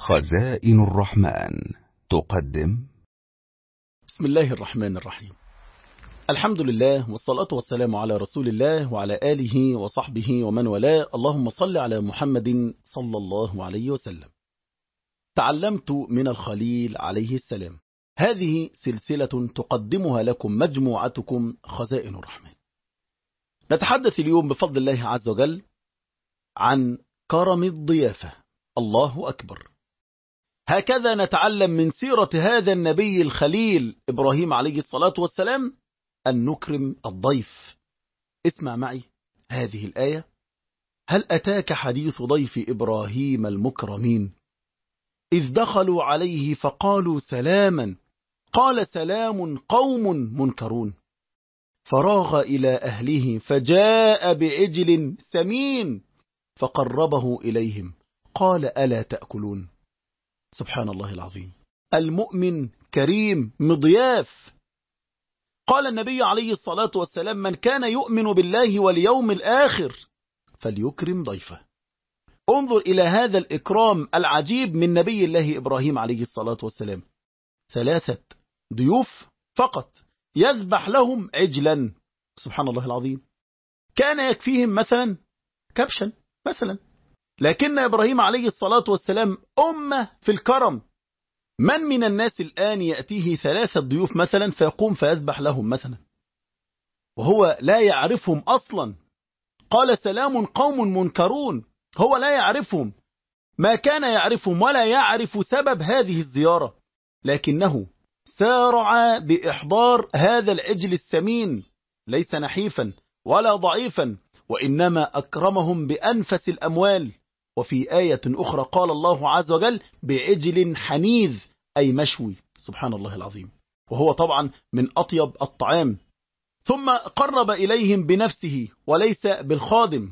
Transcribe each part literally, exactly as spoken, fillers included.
خزائن الرحمن تقدم. بسم الله الرحمن الرحيم. الحمد لله والصلاة والسلام على رسول الله وعلى آله وصحبه ومن والاه. اللهم صل على محمد صلى الله عليه وسلم. تعلمت من الخليل عليه السلام. هذه سلسلة تقدمها لكم مجموعتكم خزائن الرحمن. نتحدث اليوم بفضل الله عز وجل عن كرم الضيافة. الله أكبر. هكذا نتعلم من سيرة هذا النبي الخليل إبراهيم عليه الصلاة والسلام أن نكرم الضيف. اسمع معي هذه الآية: هل أتاك حديث ضيف إبراهيم المكرمين إذ دخلوا عليه فقالوا سلاما قال سلام قوم منكرون فراغ إلى أهله فجاء بعجل سمين فقربه إليهم قال ألا تأكلون. سبحان الله العظيم. المؤمن كريم مضياف. قال النبي عليه الصلاة والسلام: من كان يؤمن بالله واليوم الآخر فليكرم ضيفه. انظر إلى هذا الإكرام العجيب من نبي الله إبراهيم عليه الصلاة والسلام. ثلاثة ضيوف فقط يذبح لهم عجلا. سبحان الله العظيم. كان يكفيهم مثلا كبشا مثلا، لكن إبراهيم عليه الصلاة والسلام أمة في الكرم. من من الناس الآن يأتيه ثلاثة ضيوف مثلا فيقوم فيذبح لهم مثلا وهو لا يعرفهم أصلا؟ قال سلام قوم منكرون. هو لا يعرفهم، ما كان يعرفهم ولا يعرف سبب هذه الزيارة، لكنه سارع بإحضار هذا العجل السمين، ليس نحيفا ولا ضعيفا، وإنما أكرمهم بأنفس الأموال. وفي آية أخرى قال الله عز وجل: بعجل حنيذ، أي مشوي. سبحان الله العظيم. وهو طبعا من أطيب الطعام. ثم قرب إليهم بنفسه وليس بالخادم،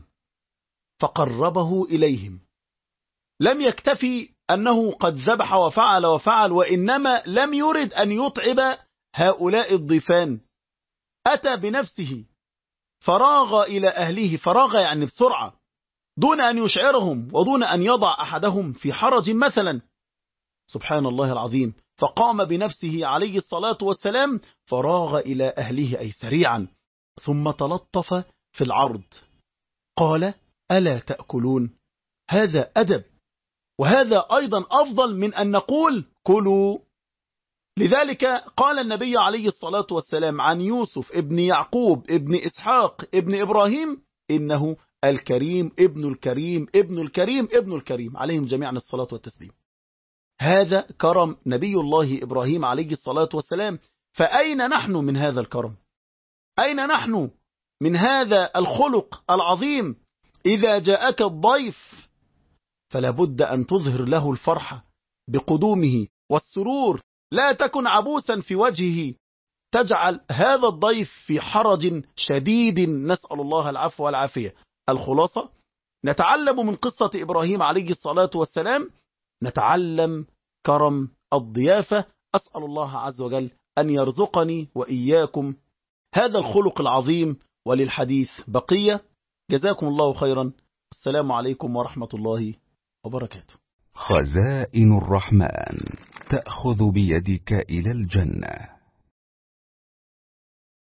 فقربه إليهم. لم يكتفي أنه قد ذبح وفعل وفعل، وإنما لم يرد أن يطعب هؤلاء الضيفان. أتى بنفسه فراغ إلى أهله، فراغ يعني بسرعة، دون أن يشعرهم ودون أن يضع أحدهم في حرج مثلا. سبحان الله العظيم. فقام بنفسه عليه الصلاة والسلام فراغ إلى أهله، أي سريعا، ثم تلطف في العرض قال: ألا تأكلون؟ هذا أدب، وهذا أيضا أفضل من أن نقول كلوا. لذلك قال النبي عليه الصلاة والسلام عن يوسف ابن يعقوب ابن إسحاق ابن إبراهيم: إنه الكريم ابن الكريم ابن الكريم ابن الكريم، عليهم جميعا الصلاة والتسليم. هذا كرم نبي الله إبراهيم عليه الصلاة والسلام. فأين نحن من هذا الكرم؟ أين نحن من هذا الخلق العظيم؟ إذا جاءك الضيف فلا بد أن تظهر له الفرحة بقدومه والسرور، لا تكن عبوسا في وجهه تجعل هذا الضيف في حرج شديد، نسأل الله العفو والعافية. الخلاصة: نتعلم من قصة إبراهيم عليه الصلاة والسلام، نتعلم كرم الضيافة. أسأل الله عز وجل أن يرزقني وإياكم هذا الخلق العظيم. وللحديث بقية. جزاكم الله خيرا. السلام عليكم ورحمة الله وبركاته. خزائن الرحمن تأخذ بيدك إلى الجنة.